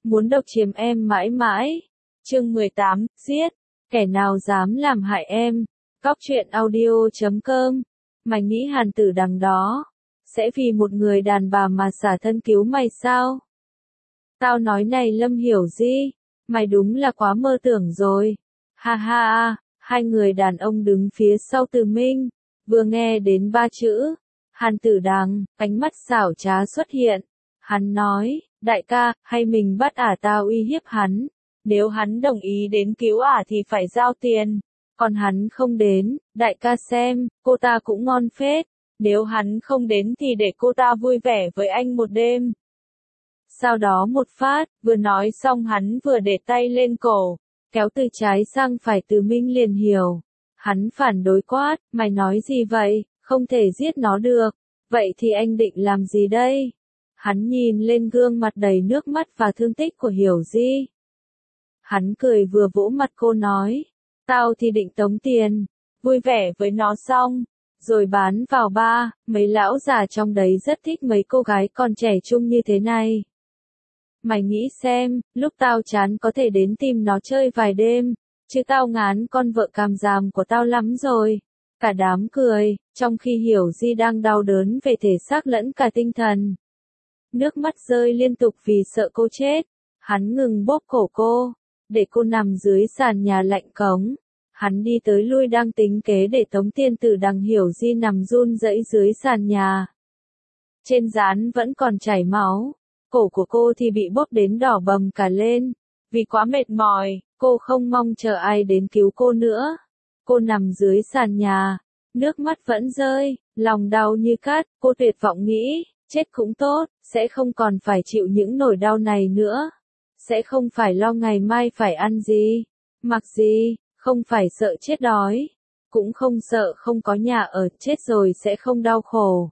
muốn độc chiếm em mãi mãi. Chương 18, giết, kẻ nào dám làm hại em. Cóc truyện audio.com. Mày nghĩ Hàn Tử Đằng đó sẽ vì một người đàn bà mà xả thân cứu mày sao? Tao nói này Lâm Hiểu Di, mày đúng là quá mơ tưởng rồi. Ha ha, hai người đàn ông đứng phía sau Từ Minh, vừa nghe đến ba chữ Hàn Tử Đằng, ánh mắt xảo trá xuất hiện. Hắn nói, đại ca, hay mình bắt tao uy hiếp hắn. Nếu hắn đồng ý đến cứu thì phải giao tiền. Còn hắn không đến, đại ca xem, cô ta cũng ngon phết. Nếu hắn không đến thì để cô ta vui vẻ với anh một đêm. Sau đó một phát, vừa nói xong hắn vừa để tay lên cổ, kéo từ trái sang phải. Từ Minh liền hiểu. Hắn phản đối quát, mày nói gì vậy, không thể giết nó được. Vậy thì anh định làm gì đây? Hắn nhìn lên gương mặt đầy nước mắt và thương tích của Hiểu Di. Hắn cười vừa vỗ mặt cô nói, tao thì định tống tiền, vui vẻ với nó xong, rồi bán vào bar. Mấy lão già trong đấy rất thích mấy cô gái còn trẻ trung như thế này. Mày nghĩ xem, lúc tao chán có thể đến tìm nó chơi vài đêm, chứ tao ngán con vợ càm ràm của tao lắm rồi. Cả đám cười, trong khi Hiểu Di đang đau đớn về thể xác lẫn cả tinh thần. Nước mắt rơi liên tục vì sợ cô chết. Hắn ngừng bóp cổ cô, để cô nằm dưới sàn nhà lạnh cống. Hắn đi tới lui đang tính kế để tống tiền Tử Đằng. Hiểu Di nằm run rẩy dưới sàn nhà. Trên trán vẫn còn chảy máu, cổ của cô thì bị bóp đến đỏ bầm cả lên. Vì quá mệt mỏi, cô không mong chờ ai đến cứu cô nữa. Cô nằm dưới sàn nhà, nước mắt vẫn rơi, lòng đau như cắt. Cô tuyệt vọng nghĩ, chết cũng tốt, sẽ không còn phải chịu những nỗi đau này nữa. Sẽ không phải lo ngày mai phải ăn gì, mặc gì, không phải sợ chết đói, cũng không sợ không có nhà ở. Chết rồi sẽ không đau khổ.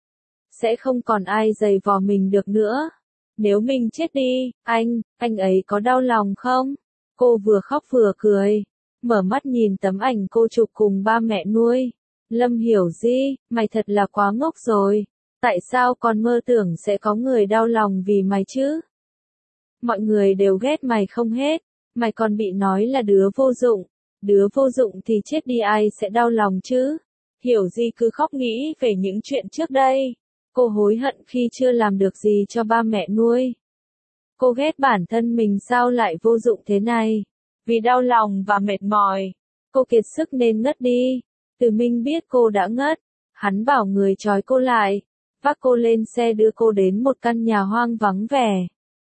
Sẽ không còn ai giày vò mình được nữa. Nếu mình chết đi, anh ấy có đau lòng không? Cô vừa khóc vừa cười, mở mắt nhìn tấm ảnh cô chụp cùng ba mẹ nuôi. Lâm Hiểu Di, mày thật là quá ngốc rồi. Tại sao còn mơ tưởng sẽ có người đau lòng vì mày chứ? Mọi người đều ghét mày không hết, mày còn bị nói là đứa vô dụng. Đứa vô dụng thì chết đi ai sẽ đau lòng chứ? Hiểu Di cứ khóc nghĩ về những chuyện trước đây. Cô hối hận khi chưa làm được gì cho ba mẹ nuôi. Cô ghét bản thân mình sao lại vô dụng thế này. Vì đau lòng và mệt mỏi, cô kiệt sức nên ngất đi. Từ Minh biết cô đã ngất. Hắn bảo người trói cô lại, vác cô lên xe đưa cô đến một căn nhà hoang vắng vẻ.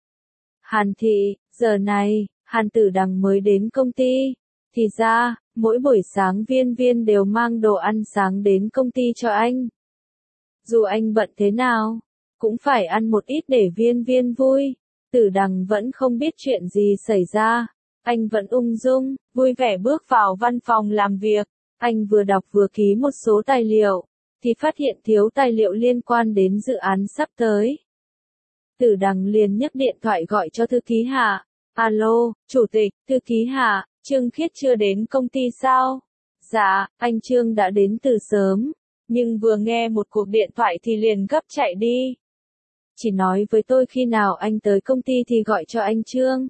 Hàn thị, giờ này, Hàn Tử Đằng mới đến công ty. Thì ra, mỗi buổi sáng Viên Viên đều mang đồ ăn sáng đến công ty cho anh. Dù anh bận thế nào, cũng phải ăn một ít để Viên Viên vui. Tử Đằng vẫn không biết chuyện gì xảy ra. Anh vẫn ung dung, vui vẻ bước vào văn phòng làm việc. Anh vừa đọc vừa ký một số tài liệu, thì phát hiện thiếu tài liệu liên quan đến dự án sắp tới. Tử Đằng liền nhấc điện thoại gọi cho thư ký Hạ. Alo, chủ tịch, thư ký Hạ, Trương Khiết chưa đến công ty sao? Dạ, anh Trương đã đến từ sớm, nhưng vừa nghe một cuộc điện thoại thì liền gấp chạy đi. Chỉ nói với tôi khi nào anh tới công ty thì gọi cho anh Trương.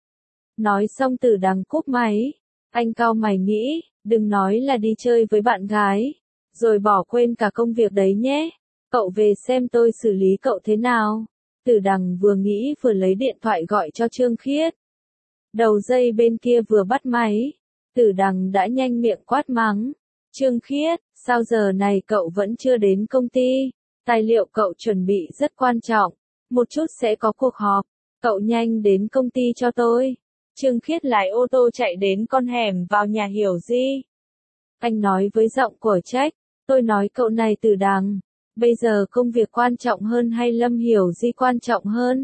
Nói xong Tử Đằng cúp máy. Anh cau mày nghĩ, đừng nói là đi chơi với bạn gái, rồi bỏ quên cả công việc đấy nhé. Cậu về xem tôi xử lý cậu thế nào. Tử Đằng vừa nghĩ vừa lấy điện thoại gọi cho Trương Khiết. Đầu dây bên kia vừa bắt máy, Tử Đằng đã nhanh miệng quát mắng. Trương Khiết, sao giờ này cậu vẫn chưa đến công ty? Tài liệu cậu chuẩn bị rất quan trọng, một chút sẽ có cuộc họp, cậu nhanh đến công ty cho tôi. Trương Khiết lái ô tô chạy đến con hẻm vào nhà Hiểu Di. Anh nói với giọng của trách, tôi nói cậu này Tử Đằng, bây giờ công việc quan trọng hơn hay Lâm Hiểu Di quan trọng hơn?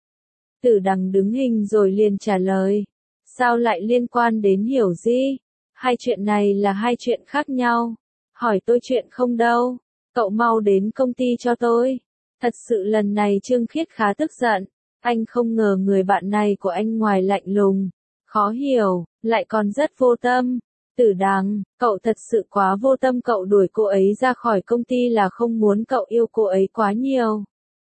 Tử Đằng đứng hình rồi liền trả lời, sao lại liên quan đến Hiểu Di? Hai chuyện này là hai chuyện khác nhau. Hỏi tôi chuyện không đâu, cậu mau đến công ty cho tôi. Thật sự lần này Trương Khiết khá tức giận. Anh không ngờ người bạn này của anh ngoài lạnh lùng, khó hiểu, lại còn rất vô tâm. Tử Đằng, cậu thật sự quá vô tâm. Cậu đuổi cô ấy ra khỏi công ty là không muốn cậu yêu cô ấy quá nhiều.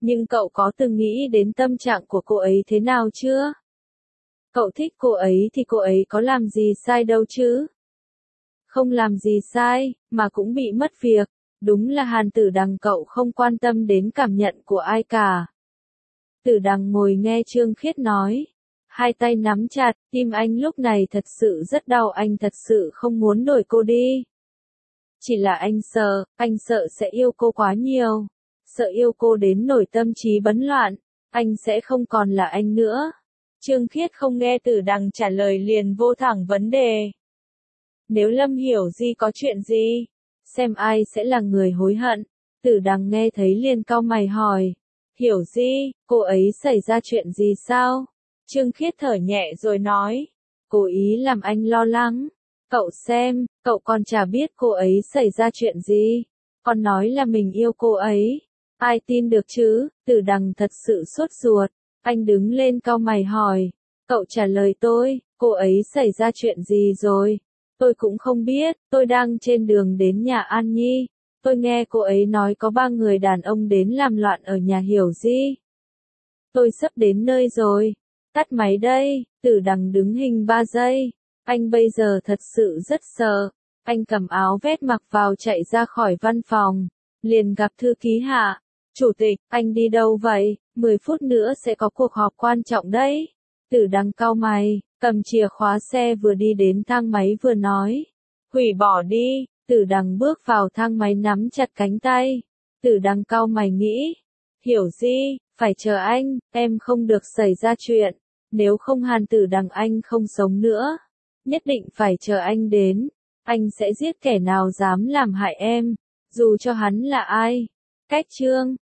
Nhưng cậu có từng nghĩ đến tâm trạng của cô ấy thế nào chưa? Cậu thích cô ấy thì cô ấy có làm gì sai đâu chứ? Không làm gì sai, mà cũng bị mất việc. Đúng là Hàn Tử Đằng cậu không quan tâm đến cảm nhận của ai cả. Tử Đằng ngồi nghe Trương Khiết nói. Hai tay nắm chặt, tim anh lúc này thật sự rất đau, anh thật sự không muốn đuổi cô đi. Chỉ là anh sợ sẽ yêu cô quá nhiều. Sợ yêu cô đến nỗi tâm trí bấn loạn, anh sẽ không còn là anh nữa. Trương Khiết không nghe Tử Đằng trả lời liền vô thẳng vấn đề. Nếu Lâm Hiểu Di có chuyện gì, xem ai sẽ là người hối hận. Tử Đằng nghe thấy liền cau mày hỏi. Hiểu Di, cô ấy xảy ra chuyện gì sao? Trương Khiết thở nhẹ rồi nói. Cố ý làm anh lo lắng. Cậu xem, cậu còn chả biết cô ấy xảy ra chuyện gì. Còn nói là mình yêu cô ấy. Ai tin được chứ? Tử Đằng thật sự sốt ruột. Anh đứng lên cau mày hỏi. Cậu trả lời tôi, cô ấy xảy ra chuyện gì rồi? Tôi cũng không biết, tôi đang trên đường đến nhà An Nhi. Tôi nghe cô ấy nói có 3 người đàn ông đến làm loạn ở nhà Hiểu Di. Tôi sắp đến nơi rồi. Tắt máy đây. Tử Đằng đứng hình 3 giây. Anh bây giờ thật sự rất sợ. Anh cầm áo vest mặc vào chạy ra khỏi văn phòng. Liền gặp thư ký Hạ. Chủ tịch, anh đi đâu vậy? 10 phút nữa sẽ có cuộc họp quan trọng đấy. Tử Đằng cau mày, cầm chìa khóa xe vừa đi đến thang máy vừa nói. Hủy bỏ đi. Tử Đằng bước vào thang máy nắm chặt cánh tay. Tử Đằng cau mày nghĩ. Hiểu Di, phải chờ anh, em không được xảy ra chuyện. Nếu không Hàn Tử Đằng anh không sống nữa. Nhất định phải chờ anh đến. Anh sẽ giết kẻ nào dám làm hại em. Dù cho hắn là ai. Cách chương